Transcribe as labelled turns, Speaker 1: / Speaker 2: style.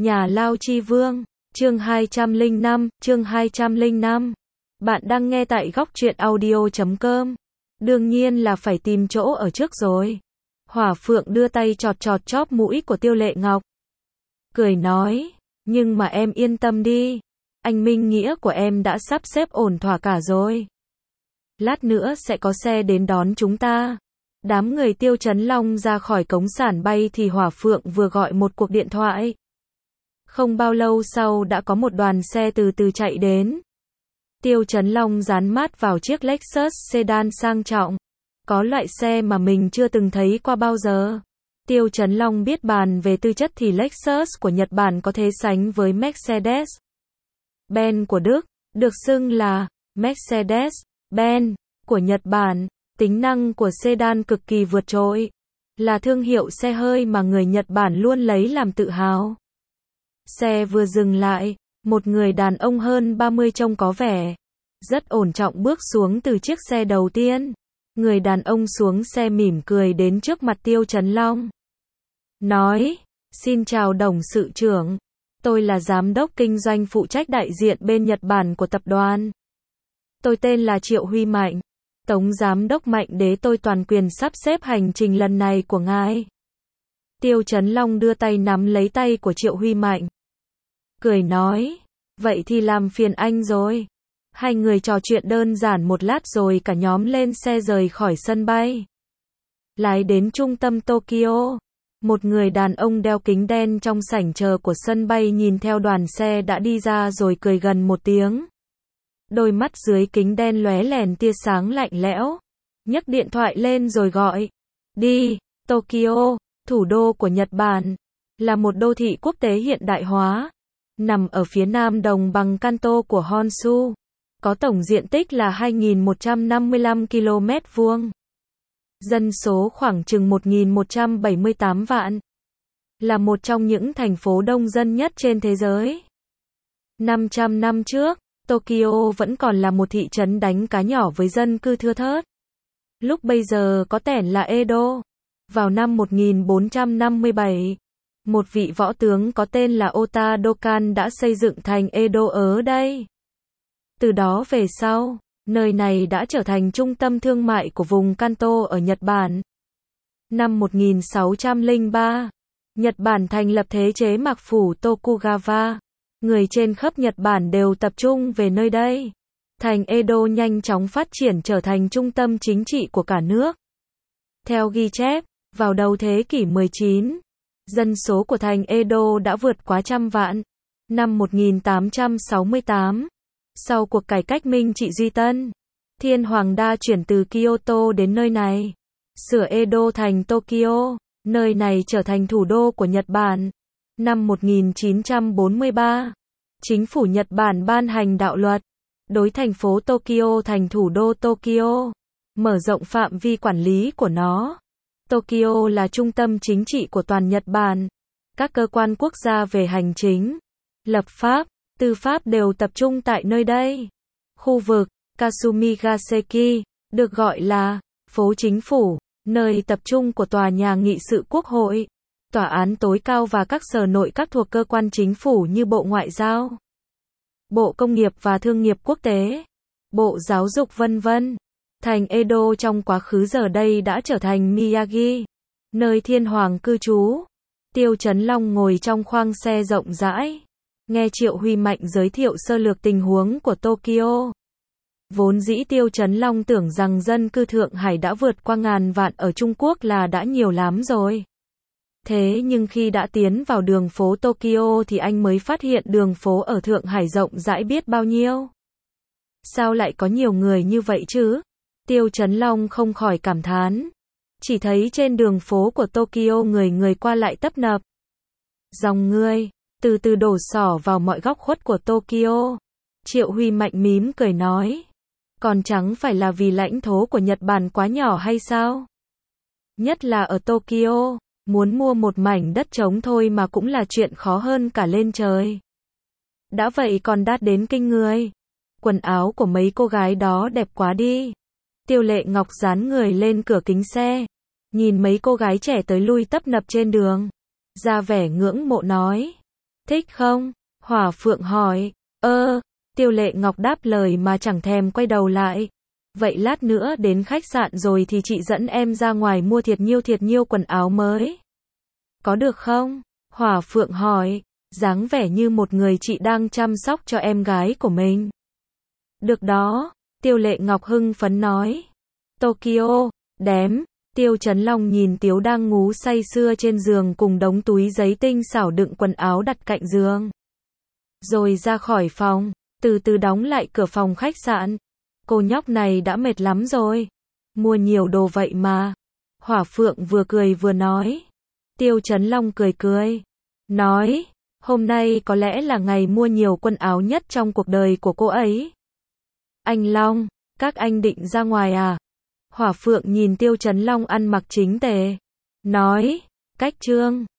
Speaker 1: Nhà Lao Chi Vương, chương 205. Bạn đang nghe tại góc truyện audio.com. Đương nhiên là phải tìm chỗ ở trước rồi. Hỏa Phượng đưa tay chọt chọt chóp mũi của Tiêu Lệ Ngọc. Cười nói, nhưng mà em yên tâm đi. Anh Minh Nghĩa của em đã sắp xếp ổn thỏa cả rồi. Lát nữa sẽ có xe đến đón chúng ta. Đám người Tiêu Chấn Long ra khỏi cống sản bay thì Hỏa Phượng vừa gọi một cuộc điện thoại. Không bao lâu sau đã có một đoàn xe từ từ chạy đến. Tiêu Chấn Long dán mắt vào chiếc Lexus sedan sang trọng. Có loại xe mà mình chưa từng thấy qua bao giờ. Tiêu Chấn Long biết bàn về tư chất thì Lexus của Nhật Bản có thể sánh với Mercedes-Benz của Đức, được xưng là Mercedes-Benz của Nhật Bản. Tính năng của sedan cực kỳ vượt trội, là thương hiệu xe hơi mà người Nhật Bản luôn lấy làm tự hào. Xe vừa dừng lại, một người đàn ông hơn 30 trông có vẻ rất ổn trọng bước xuống từ chiếc xe đầu tiên. Người đàn ông xuống xe mỉm cười đến trước mặt Tiêu Chấn Long. Nói, xin chào đồng sự trưởng, tôi là giám đốc kinh doanh phụ trách đại diện bên Nhật Bản của tập đoàn. Tôi tên là Triệu Huy Mạnh. Tống giám đốc Mạnh Đế, tôi toàn quyền sắp xếp hành trình lần này của ngài. Tiêu Chấn Long đưa tay nắm lấy tay của Triệu Huy Mạnh. Cười nói, vậy thì làm phiền anh rồi. Hai người trò chuyện đơn giản một lát rồi cả nhóm lên xe rời khỏi sân bay. Lái đến trung tâm Tokyo. Một người đàn ông đeo kính đen trong sảnh chờ của sân bay nhìn theo đoàn xe đã đi ra rồi cười gần một tiếng. Đôi mắt dưới kính đen lóe lèn tia sáng lạnh lẽo. Nhấc điện thoại lên rồi gọi. Đi, Tokyo, thủ đô của Nhật Bản, là một đô thị quốc tế hiện đại hóa. Nằm ở phía nam đồng bằng Kanto của Honshu. Có tổng diện tích là 2.155 km vuông. Dân số khoảng chừng 1.178 vạn. Là một trong những thành phố đông dân nhất trên thế giới. 500 năm trước, Tokyo vẫn còn là một thị trấn đánh cá nhỏ với dân cư thưa thớt. Lúc bây giờ có tên là Edo. Vào năm 1457, một vị võ tướng có tên là Ota Dokan đã xây dựng thành Edo ở đây. Từ đó về sau, nơi này đã trở thành trung tâm thương mại của vùng Kanto ở Nhật Bản. Năm 1603, Nhật Bản thành lập thế chế mặc phủ Tokugawa. Người trên khắp Nhật Bản đều tập trung về nơi đây. Thành Edo nhanh chóng phát triển trở thành trung tâm chính trị của cả nước. Theo ghi chép, vào đầu thế kỷ 19, dân số của thành Edo đã vượt quá 100 vạn. Năm 1868, sau cuộc cải cách Minh trị Duy Tân, Thiên Hoàng đa chuyển từ Kyoto đến nơi này, sửa Edo thành Tokyo, nơi này trở thành thủ đô của Nhật Bản. Năm 1943, chính phủ Nhật Bản ban hành đạo luật, đối thành phố Tokyo thành thủ đô Tokyo, mở rộng phạm vi quản lý của nó. Tokyo là trung tâm chính trị của toàn Nhật Bản. Các cơ quan quốc gia về hành chính, lập pháp, tư pháp đều tập trung tại nơi đây. Khu vực Kasumigaseki, được gọi là phố chính phủ, nơi tập trung của tòa nhà nghị sự quốc hội, tòa án tối cao và các sở nội các thuộc cơ quan chính phủ như Bộ Ngoại giao, Bộ Công nghiệp và Thương nghiệp Quốc tế, Bộ Giáo dục vân vân. Thành Edo trong quá khứ giờ đây đã trở thành Miyagi, nơi thiên hoàng cư trú. Tiêu Chấn Long ngồi trong khoang xe rộng rãi, nghe Triệu Huy Mạnh giới thiệu sơ lược tình huống của Tokyo. Vốn dĩ Tiêu Chấn Long tưởng rằng dân cư Thượng Hải đã vượt qua 1000 vạn ở Trung Quốc là đã nhiều lắm rồi. Thế nhưng khi đã tiến vào đường phố Tokyo thì anh mới phát hiện đường phố ở Thượng Hải rộng rãi biết bao nhiêu. Sao lại có nhiều người như vậy chứ? Tiêu Chấn Long không khỏi cảm thán. Chỉ thấy trên đường phố của Tokyo người qua lại tấp nập. Dòng người từ từ đổ xỏ vào mọi góc khuất của Tokyo. Triệu Huy Mạnh mím cười nói. Còn chẳng phải là vì lãnh thổ của Nhật Bản quá nhỏ hay sao? Nhất là ở Tokyo, muốn mua một mảnh đất trống thôi mà cũng là chuyện khó hơn cả lên trời. Đã vậy còn đắt đến kinh người. Quần áo của mấy cô gái đó đẹp quá đi. Tiêu Lệ Ngọc dán người lên cửa kính xe, nhìn mấy cô gái trẻ tới lui tấp nập trên đường, ra vẻ ngưỡng mộ nói. Thích không? Hỏa Phượng hỏi. Tiêu Lệ Ngọc đáp lời mà chẳng thèm quay đầu lại. Vậy lát nữa đến khách sạn rồi thì chị dẫn em ra ngoài mua thiệt nhiêu quần áo mới. Có được không? Hỏa Phượng hỏi, dáng vẻ như một người chị đang chăm sóc cho em gái của mình. Được đó, Tiêu Lệ Ngọc hưng phấn nói. Tokyo, đếm. Tiêu Chấn Long nhìn Tiếu đang ngú say sưa trên giường cùng đống túi giấy tinh xảo đựng quần áo đặt cạnh giường. Rồi ra khỏi phòng, từ từ đóng lại cửa phòng khách sạn. Cô nhóc này đã mệt lắm rồi. Mua nhiều đồ vậy mà. Hỏa Phượng vừa cười vừa nói. Tiêu Chấn Long cười cười. Nói, hôm nay có lẽ là ngày mua nhiều quần áo nhất trong cuộc đời của cô ấy. Anh Long, các anh định ra ngoài à? Hỏa Phượng nhìn Tiêu Chấn Long ăn mặc chính tề. Nói, cách trương.